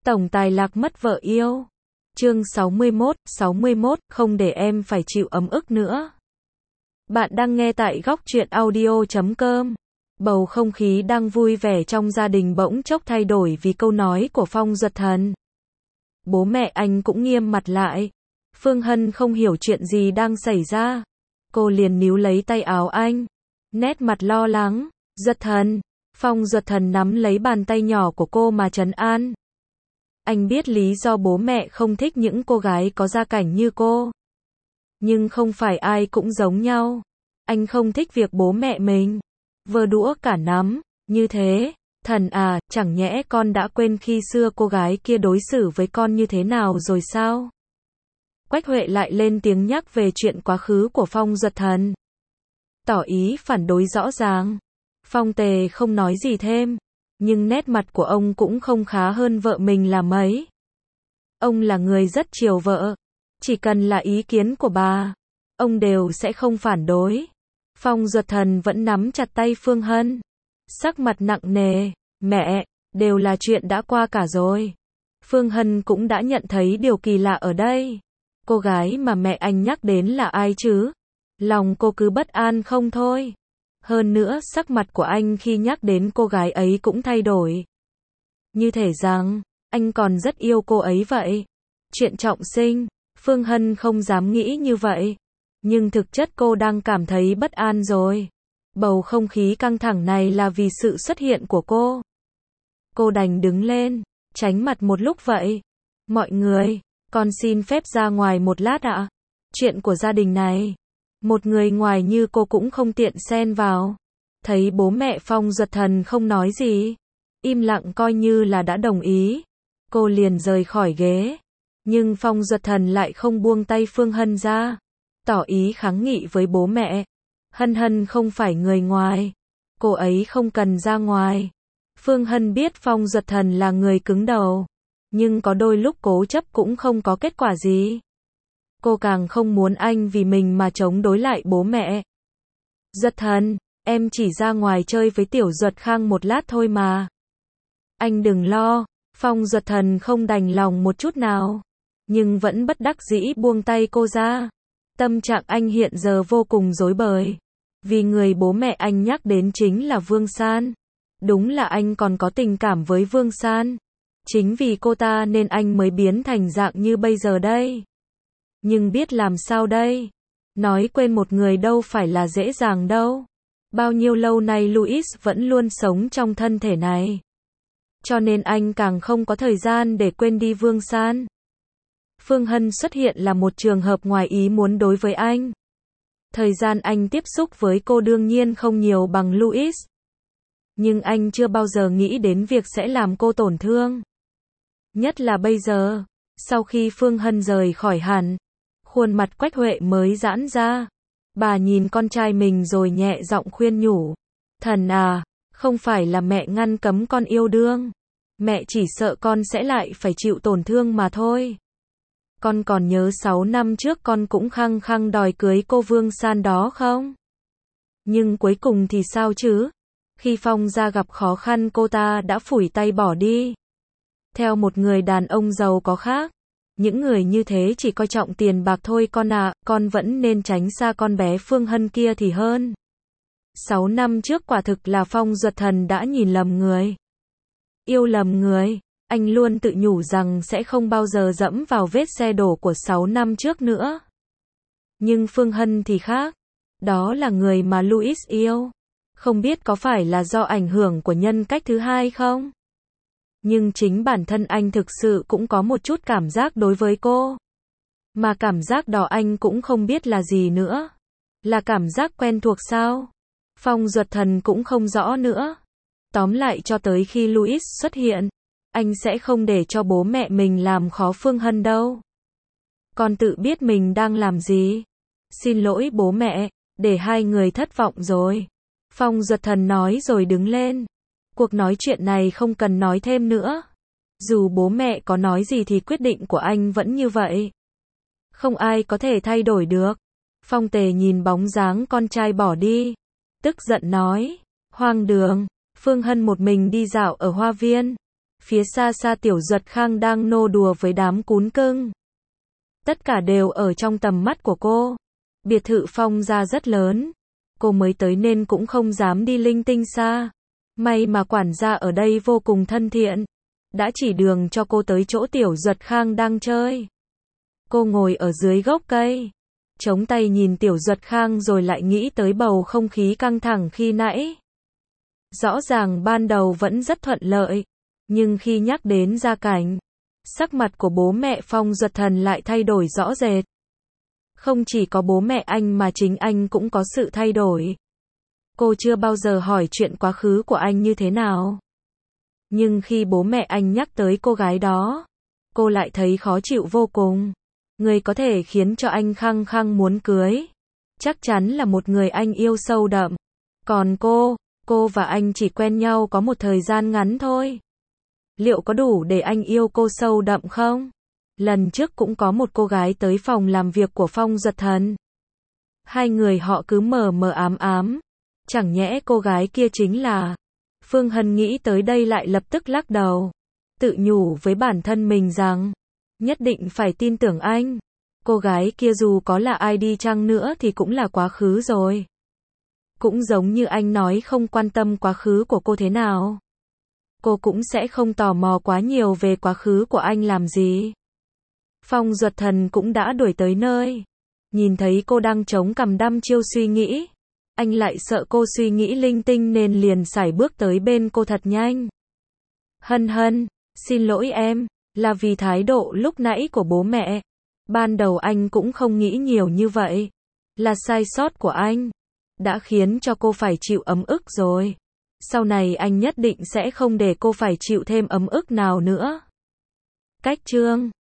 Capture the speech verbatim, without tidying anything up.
Tổng tài lạc mất vợ yêu. Chương sáu mươi mốt, sáu mươi mốt, không để em phải chịu ấm ức nữa. Bạn đang nghe tại góc truyện audio chấm com. Bầu không khí đang vui vẻ trong gia đình bỗng chốc thay đổi vì câu nói của Phong Duật Thần. Bố mẹ anh cũng nghiêm mặt lại. Phương Hân không hiểu chuyện gì đang xảy ra. Cô liền níu lấy tay áo anh. Nét mặt lo lắng. Duật Thần. Phong Duật Thần nắm lấy bàn tay nhỏ của cô mà trấn an. Anh biết lý do bố mẹ không thích những cô gái có gia cảnh như cô. Nhưng không phải ai cũng giống nhau. Anh không thích việc bố mẹ mình vơ đũa cả nắm, như thế. Thần à, chẳng nhẽ con đã quên khi xưa cô gái kia đối xử với con như thế nào rồi sao? Quách Huệ lại lên tiếng nhắc về chuyện quá khứ của Phong Duật Thần. Tỏ ý phản đối rõ ràng. Phong Tề không nói gì thêm. Nhưng nét mặt của ông cũng không khá hơn vợ mình là mấy. Ông là người rất chiều vợ. Chỉ cần là ý kiến của bà, ông đều sẽ không phản đối. Phong Duật Thần vẫn nắm chặt tay Phương Hân. Sắc mặt nặng nề. Mẹ, đều là chuyện đã qua cả rồi. Phương Hân cũng đã nhận thấy điều kỳ lạ ở đây. Cô gái mà mẹ anh nhắc đến là ai chứ? Lòng cô cứ bất an không thôi. Hơn nữa sắc mặt của anh khi nhắc đến cô gái ấy cũng thay đổi. Như thể rằng, anh còn rất yêu cô ấy vậy. Chuyện trọng sinh, Phương Hân không dám nghĩ như vậy. Nhưng thực chất cô đang cảm thấy bất an rồi. Bầu không khí căng thẳng này là vì sự xuất hiện của cô. Cô đành đứng lên, tránh mặt một lúc vậy. Mọi người, con xin phép ra ngoài một lát ạ. Chuyện của gia đình này. Một người ngoài như cô cũng không tiện xen vào. Thấy bố mẹ Phong Duật Thần không nói gì, im lặng coi như là đã đồng ý. Cô liền rời khỏi ghế. Nhưng Phong Duật Thần lại không buông tay Phương Hân ra. Tỏ ý kháng nghị với bố mẹ. Hân Hân không phải người ngoài. Cô ấy không cần ra ngoài. Phương Hân biết Phong Duật Thần là người cứng đầu. Nhưng có đôi lúc cố chấp cũng không có kết quả gì. Cô càng không muốn anh vì mình mà chống đối lại bố mẹ. Duật Thần, em chỉ ra ngoài chơi với Tiểu Duật Khang một lát thôi mà. Anh đừng lo. Phong Duật Thần không đành lòng một chút nào. Nhưng vẫn bất đắc dĩ buông tay cô ra. Tâm trạng anh hiện giờ vô cùng rối bời. Vì người bố mẹ anh nhắc đến chính là Vương San. Đúng là anh còn có tình cảm với Vương San. Chính vì cô ta nên anh mới biến thành dạng như bây giờ đây. Nhưng biết làm sao đây? Nói quên một người đâu phải là dễ dàng đâu. Bao nhiêu lâu nay Louis vẫn luôn sống trong thân thể này. Cho nên anh càng không có thời gian để quên đi Vương San. Phương Hân xuất hiện là một trường hợp ngoài ý muốn đối với anh. Thời gian anh tiếp xúc với cô đương nhiên không nhiều bằng Louis. Nhưng anh chưa bao giờ nghĩ đến việc sẽ làm cô tổn thương. Nhất là bây giờ, sau khi Phương Hân rời khỏi hẳn, khuôn mặt Quách Huệ mới giãn ra. Bà nhìn con trai mình rồi nhẹ giọng khuyên nhủ. Thần à, không phải là mẹ ngăn cấm con yêu đương. Mẹ chỉ sợ con sẽ lại phải chịu tổn thương mà thôi. Con còn nhớ sáu năm trước con cũng khăng khăng đòi cưới cô Vương San đó không? Nhưng cuối cùng thì sao chứ? Khi Phong gia gặp khó khăn cô ta đã phủi tay bỏ đi. Theo một người đàn ông giàu có khác. Những người như thế chỉ coi trọng tiền bạc thôi con ạ, à, con vẫn nên tránh xa con bé Phương Hân kia thì hơn. Sáu năm trước quả thực là Phong Duật Thần đã nhìn lầm người. Yêu lầm người, anh luôn tự nhủ rằng sẽ không bao giờ dẫm vào vết xe đổ của sáu năm trước nữa. Nhưng Phương Hân thì khác. Đó là người mà Louis yêu. Không biết có phải là do ảnh hưởng của nhân cách thứ hai không? Nhưng chính bản thân anh thực sự cũng có một chút cảm giác đối với cô. Mà cảm giác đó anh cũng không biết là gì nữa. Là cảm giác quen thuộc sao? Phong Duật Thần cũng không rõ nữa. Tóm lại cho tới khi Louis xuất hiện, anh sẽ không để cho bố mẹ mình làm khó Phương Hân đâu. Con tự biết mình đang làm gì. Xin lỗi bố mẹ, để hai người thất vọng rồi. Phong Duật Thần nói rồi đứng lên. Cuộc nói chuyện này không cần nói thêm nữa. Dù bố mẹ có nói gì thì quyết định của anh vẫn như vậy. Không ai có thể thay đổi được. Phong Tề nhìn bóng dáng con trai bỏ đi. Tức giận nói. Hoang đường. Phương Hân một mình đi dạo ở hoa viên. Phía xa xa Tiểu Duật Khang đang nô đùa với đám cún cưng. Tất cả đều ở trong tầm mắt của cô. Biệt thự Phong gia rất lớn. Cô mới tới nên cũng không dám đi linh tinh xa. May mà quản gia ở đây vô cùng thân thiện. Đã chỉ đường cho cô tới chỗ Tiểu Duật Khang đang chơi. Cô ngồi ở dưới gốc cây. Chống tay nhìn Tiểu Duật Khang rồi lại nghĩ tới bầu không khí căng thẳng khi nãy. Rõ ràng ban đầu vẫn rất thuận lợi. Nhưng khi nhắc đến gia cảnh, sắc mặt của bố mẹ Phong Duật Thần lại thay đổi rõ rệt. Không chỉ có bố mẹ anh mà chính anh cũng có sự thay đổi. Cô chưa bao giờ hỏi chuyện quá khứ của anh như thế nào. Nhưng khi bố mẹ anh nhắc tới cô gái đó, cô lại thấy khó chịu vô cùng. Người có thể khiến cho anh khăng khăng muốn cưới, chắc chắn là một người anh yêu sâu đậm. Còn cô, cô và anh chỉ quen nhau có một thời gian ngắn thôi. Liệu có đủ để anh yêu cô sâu đậm không? Lần trước cũng có một cô gái tới phòng làm việc của Phong Duật Thần. Hai người họ cứ mờ mờ ám ám. Chẳng nhẽ cô gái kia chính là... Phương Hân nghĩ tới đây lại lập tức lắc đầu. Tự nhủ với bản thân mình rằng, nhất định phải tin tưởng anh. Cô gái kia dù có là ai đi chăng nữa thì cũng là quá khứ rồi. Cũng giống như anh nói không quan tâm quá khứ của cô thế nào. Cô cũng sẽ không tò mò quá nhiều về quá khứ của anh làm gì. Phong Duật Thần cũng đã đuổi tới nơi. Nhìn thấy cô đang chống cằm đăm chiêu suy nghĩ. Anh lại sợ cô suy nghĩ linh tinh nên liền sải bước tới bên cô thật nhanh. Hân Hân, xin lỗi em, là vì thái độ lúc nãy của bố mẹ. Ban đầu anh cũng không nghĩ nhiều như vậy. Là sai sót của anh. Đã khiến cho cô phải chịu ấm ức rồi. Sau này anh nhất định sẽ không để cô phải chịu thêm ấm ức nào nữa. Cách chương